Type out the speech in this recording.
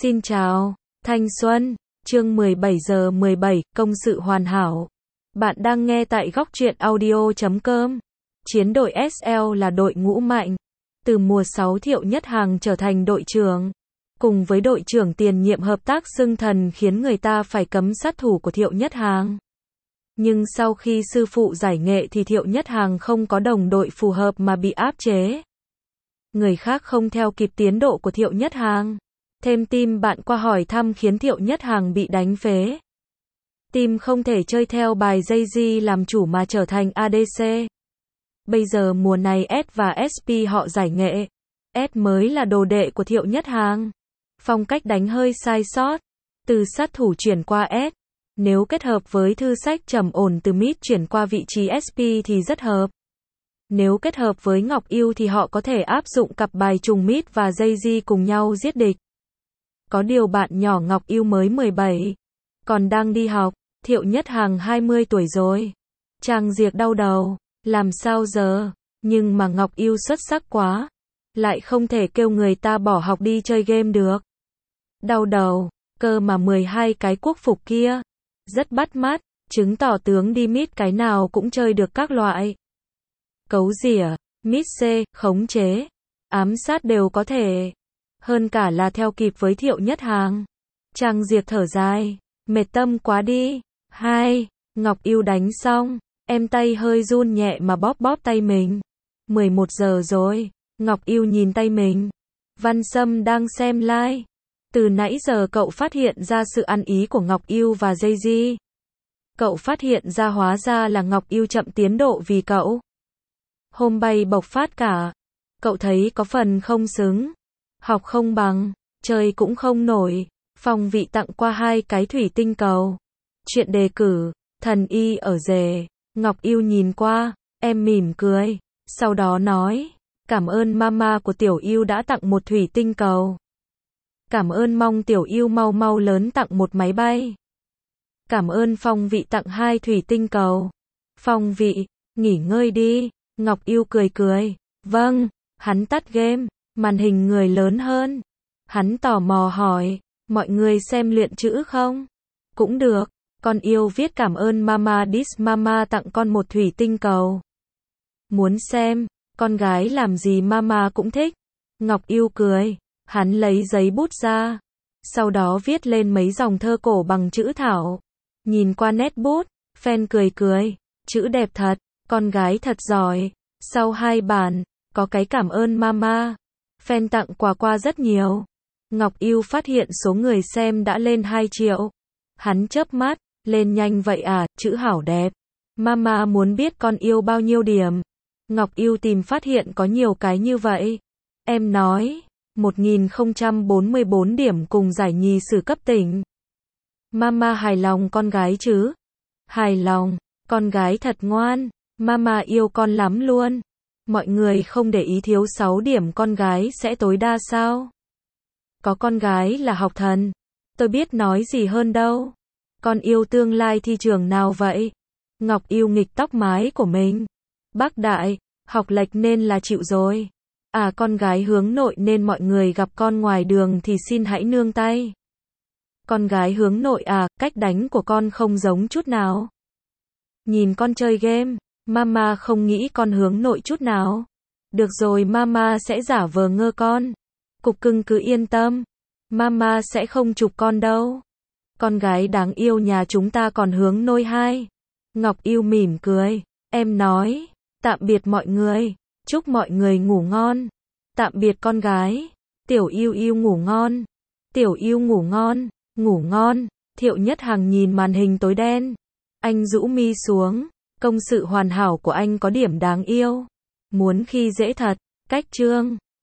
Xin chào, thanh xuân, chương 17 giờ 17, công sự hoàn hảo. Bạn đang nghe tại góc truyện audio.com. Chiến đội SL là đội ngũ mạnh. Từ mùa 6 Thiệu Nhất Hằng trở thành đội trưởng. Cùng với đội trưởng tiền nhiệm hợp tác xưng thần khiến người ta phải cấm sát thủ của Thiệu Nhất Hằng. Nhưng sau khi sư phụ giải nghệ thì Thiệu Nhất Hằng không có đồng đội phù hợp mà bị áp chế. Người khác không theo kịp tiến độ của Thiệu Nhất Hằng. Thêm team bạn qua hỏi thăm khiến Thiệu Nhất Hằng bị đánh phế. Team không thể chơi theo bài Jay-Z làm chủ mà trở thành ADC. Bây giờ mùa này S và SP họ giải nghệ. S mới là đồ đệ của Thiệu Nhất Hằng. Phong cách đánh hơi sai sót. Từ sát thủ chuyển qua S. Nếu kết hợp với thư sách trầm ổn từ mid chuyển qua vị trí SP thì rất hợp. Nếu kết hợp với Ngọc Yêu thì họ có thể áp dụng cặp bài trùng mid và Jay-Z cùng nhau giết địch. Có điều bạn nhỏ Ngọc Yêu mới 17, còn đang đi học, Thiệu Nhất Hằng 20 tuổi rồi. Trang Diệc đau đầu, làm sao giờ, nhưng mà Ngọc Yêu xuất sắc quá, lại không thể kêu người ta bỏ học đi chơi game được. Đau đầu, cơ mà 12 cái quốc phục kia, rất bắt mắt, chứng tỏ tướng đi mid cái nào cũng chơi được các loại. Cấu rỉa, mid C, khống chế, ám sát đều có thể. Hơn cả là theo kịp với Thiệu Nhất Hằng. Trang Diệc thở dài, mệt tâm quá đi. 2. Ngọc Yêu đánh xong, em tay hơi run nhẹ mà bóp bóp tay mình. 11 giờ rồi, Ngọc Yêu nhìn tay mình. Văn Sâm đang xem live. Từ nãy giờ cậu phát hiện ra sự ăn ý của Ngọc Yêu và Jay-Z. Cậu phát hiện ra hóa ra là Ngọc Yêu chậm tiến độ vì cậu. Hôm bay bộc phát cả. Cậu thấy có phần không xứng. Học không bằng, chơi cũng không nổi. Phong vị tặng qua 2 cái thủy tinh cầu. Chuyện đề cử, thần y ở rể. Ngọc Yêu nhìn qua, em mỉm cười. Sau đó nói, cảm ơn mama của Tiểu Yêu đã tặng một thủy tinh cầu. Cảm ơn mong Tiểu Yêu mau mau lớn tặng một máy bay. Cảm ơn Phong vị tặng 2 thủy tinh cầu. Phong vị, nghỉ ngơi đi. Ngọc Yêu cười cười. Vâng, hắn tắt game. Màn hình người lớn hơn. Hắn tò mò hỏi, mọi người xem luyện chữ không? Cũng được, con yêu viết cảm ơn mama dis mama tặng con một thủy tinh cầu. Muốn xem, con gái làm gì mama cũng thích. Ngọc Yêu cười, hắn lấy giấy bút ra. Sau đó viết lên mấy dòng thơ cổ bằng chữ thảo. Nhìn qua nét bút, fan cười cười, chữ đẹp thật, con gái thật giỏi. Sau 2 bản, có cái cảm ơn mama. Fan tặng quà qua rất nhiều. Ngọc Yêu phát hiện số người xem đã lên 2 triệu. Hắn chớp mắt, lên nhanh vậy à, chữ hảo đẹp. Mama muốn biết con yêu bao nhiêu điểm. Ngọc Yêu tìm phát hiện có nhiều cái như vậy. Em nói, 1044 điểm cùng giải nhì sử cấp tỉnh. Mama hài lòng con gái chứ? Hài lòng, con gái thật ngoan. Mama yêu con lắm luôn. Mọi người không để ý thiếu 6 điểm con gái sẽ tối đa sao? Có con gái là học thần. Tôi biết nói gì hơn đâu. Con yêu tương lai thi trường nào vậy? Ngọc Yêu nghịch tóc mái của mình. Bác Đại, học lệch nên là chịu rồi. À con gái hướng nội nên mọi người gặp con ngoài đường thì xin hãy nương tay. Con gái hướng nội à, cách đánh của con không giống chút nào. Nhìn con chơi game. Mama không nghĩ con hướng nội chút nào. Được rồi mama sẽ giả vờ ngơ con. Cục cưng cứ yên tâm. Mama sẽ không chụp con đâu. Con gái đáng yêu nhà chúng ta còn hướng nội 2. Ngọc Yêu mỉm cười. Em nói, tạm biệt mọi người. Chúc mọi người ngủ ngon. Tạm biệt con gái. Tiểu Yêu Yêu ngủ ngon. Tiểu Yêu ngủ ngon. Ngủ ngon. Thiệu Nhất Hằng nhìn màn hình tối đen. Anh rũ mi xuống. Công sự hoàn hảo của anh có điểm đáng yêu. Muốn khi dễ thật. Cách chương.